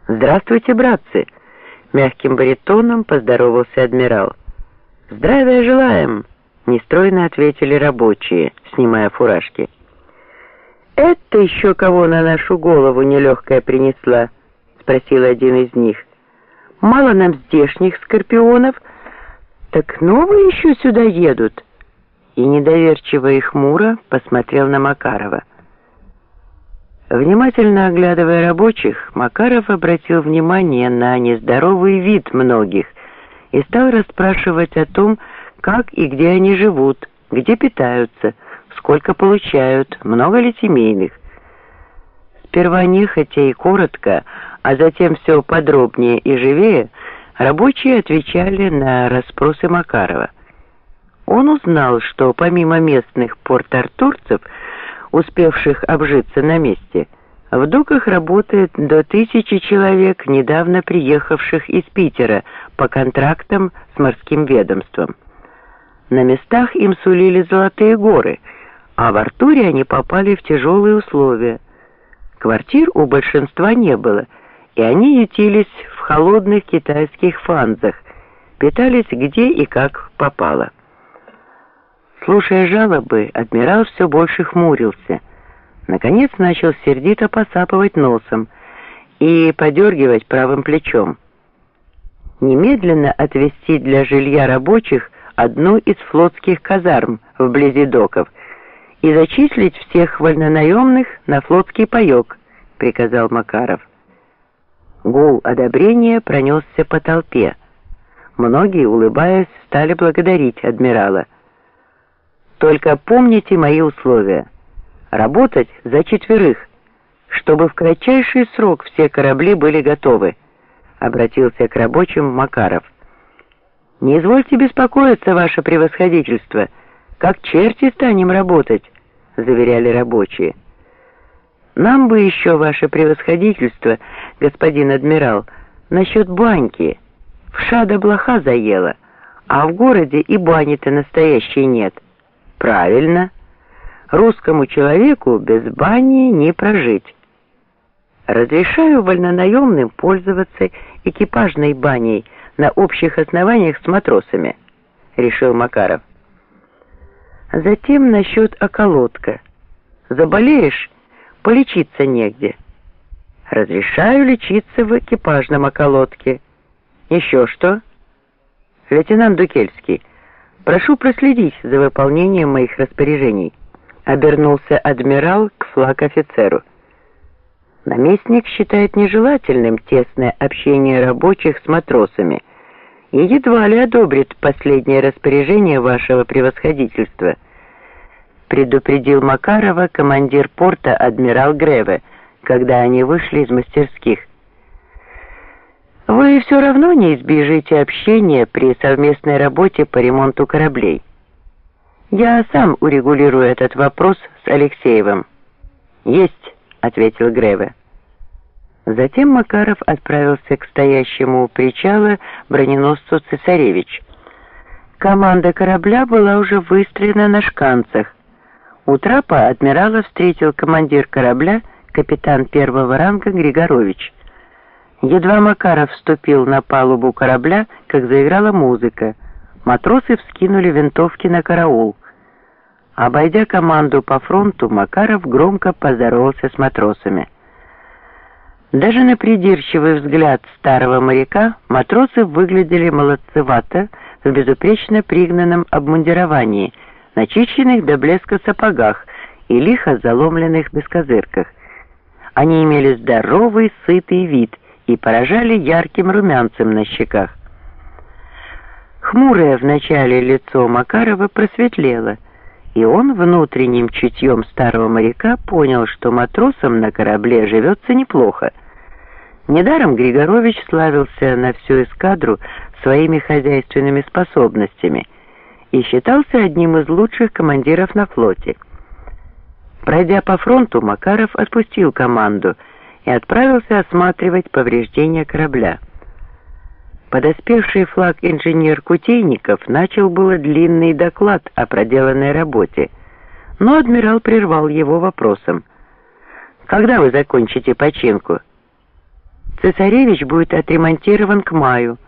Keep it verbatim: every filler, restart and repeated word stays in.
«Здравствуйте, братцы!» — мягким баритоном поздоровался адмирал. «Здравия желаем!» — нестройно ответили рабочие, снимая фуражки. «Это еще кого на нашу голову нелегкая принесла?» — спросил один из них. «Мало нам здешних скорпионов, так новые еще сюда едут». И недоверчиво и хмуро посмотрел на Макарова. Внимательно оглядывая рабочих, Макаров обратил внимание на нездоровый вид многих и стал расспрашивать о том, как и где они живут, где питаются, сколько получают, много ли семейных. Сперва нехотя и коротко, а затем все подробнее и живее, рабочие отвечали на расспросы Макарова. Он узнал, что помимо местных порт-артурцев, успевших обжиться на месте, в доках работает до тысячи человек, недавно приехавших из Питера по контрактам с морским ведомством. На местах им сулили золотые горы, а в Артуре они попали в тяжелые условия. Квартир у большинства не было, и они ютились в холодных китайских фанзах, питались где и как попало. Слушая жалобы, адмирал все больше хмурился. Наконец начал сердито посапывать носом и подергивать правым плечом. Немедленно отвезти для жилья рабочих одну из флотских казарм вблизи доков и зачислить всех вольнонаемных на флотский паёк, приказал Макаров. Гул одобрения пронесся по толпе. Многие, улыбаясь, стали благодарить адмирала. «Только помните мои условия. Работать за четверых, чтобы в кратчайший срок все корабли были готовы», — обратился к рабочим Макаров. «Не извольте беспокоиться, ваше превосходительство, как черти станем работать», — заверяли рабочие. «Нам бы еще, ваше превосходительство, господин адмирал, насчет баньки. Вша да блоха заела, а в городе и бани-то настоящей нет». «Правильно. Русскому человеку без бани не прожить. Разрешаю вольнонаемным пользоваться экипажной баней на общих основаниях с матросами», — решил Макаров. Затем насчет околотка. Заболеешь, полечиться негде. Разрешаю лечиться в экипажном околотке. Еще что? Лейтенант Дукельский, прошу проследить за выполнением моих распоряжений. Обернулся адмирал к флаг-офицеру. Наместник считает нежелательным тесное общение рабочих с матросами и едва ли одобрит последнее распоряжение вашего превосходительства, предупредил Макарова командир порта адмирал Греве, когда они вышли из мастерских. Вы все равно не избежите общения при совместной работе по ремонту кораблей. Я сам урегулирую этот вопрос с Алексеевым. Есть, ответил Греве. Затем Макаров отправился к стоящему у причала броненосцу «Цесаревич». Команда корабля была уже выстроена на шканцах. У трапа адмирала встретил командир корабля, капитан первого ранга Григорович. Едва Макаров вступил на палубу корабля, как заиграла музыка. Матросы вскинули винтовки на караул. Обойдя команду по фронту, Макаров громко поздоровался с матросами. Даже на придирчивый взгляд старого моряка матросы выглядели молодцевато в безупречно пригнанном обмундировании, начищенных до блеска сапогах и лихо заломленных бескозырках. Они имели здоровый, сытый вид и поражали ярким румянцем на щеках. Хмурое вначале лицо Макарова просветлело, и он внутренним чутьем старого моряка понял, что матросам на корабле живется неплохо. Недаром Григорович славился на всю эскадру своими хозяйственными способностями и считался одним из лучших командиров на флоте. Пройдя по фронту, Макаров отпустил команду и отправился осматривать повреждения корабля. Подоспевший флаг-инженер Кутейников начал было длинный доклад о проделанной работе, но адмирал прервал его вопросом. «Когда вы закончите починку?» Цесаревич будет отремонтирован к маю.